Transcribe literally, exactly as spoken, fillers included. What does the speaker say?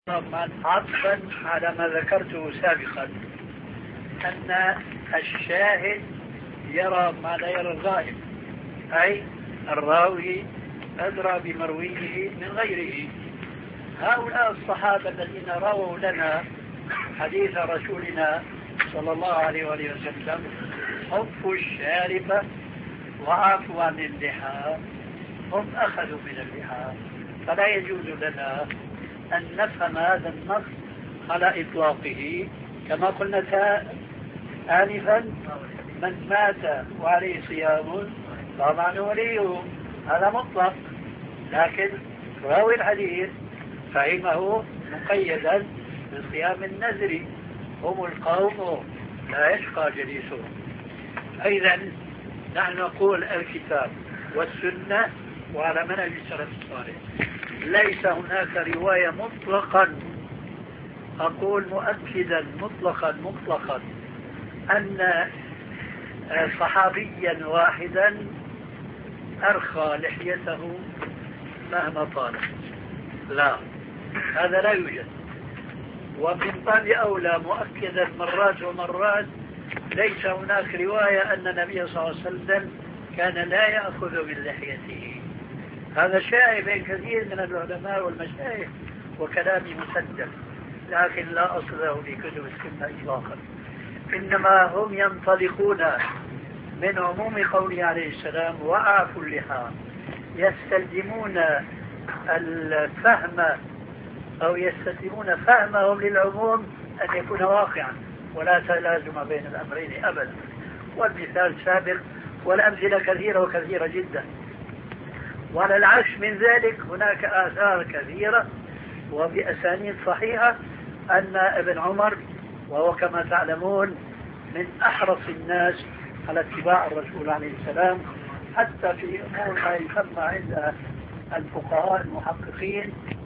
عطفا على ما ذكرته سابقا أن الشاهد يرى ما لا يرى الغائب، أي الراوي أدرى بمرويه من غيره. هؤلاء الصحابة الذين رووا لنا حديث رسولنا صلى الله عليه وآله وسلم حفوا الشارب وعفوا عن اللحى، هم أخذوا من اللحى، فلا يجوز لنا أن نفهم هذا النص على إطلاقه. كما قلنا آنفا من مات وعليه صيام طبعا وليه، هذا مطلق، لكن راوي الحديث فهمه مقيدا بصيام النذر، هم القوم لا يشقى جليسهم. أيضا نحن نقول الكتاب والسنة وعلى منهج السلف الصالح، ليس هناك رواية مطلقا، أقول مؤكدا مطلقا مطلقا أن صحابيا واحدا أرخى لحيته مهما طالت، لا، هذا لا يوجد. ومن باب أولى مؤكدا مرات ومرات ليس هناك رواية أن النبي صلى الله عليه وسلم كان لا يأخذ من لحيته. هذا شائع بين كثير من العلماء والمشايخ وكلام مسجل، لكن لا أصل له في كتب السنة إطلاقا. إنما هم ينطلقون من عموم قوله عليه السلام وأعفوا اللحى، يستلزمون الفهم أو يستلزمون فهمهم للعموم أن يكون واقعا ولا تلازم بين الأمرين أبدا. والمثال سابق والأمثلة كثيرة وكثيرة جدا. وعلى العكس من ذلك هناك آثار كثيرة وبأسانيد صحيحة أن ابن عمر، وهو كما تعلمون من أحرص الناس على اتباع الرسول عليه السلام، حتى في أمور ما يسمى عند الفقهاء المحققين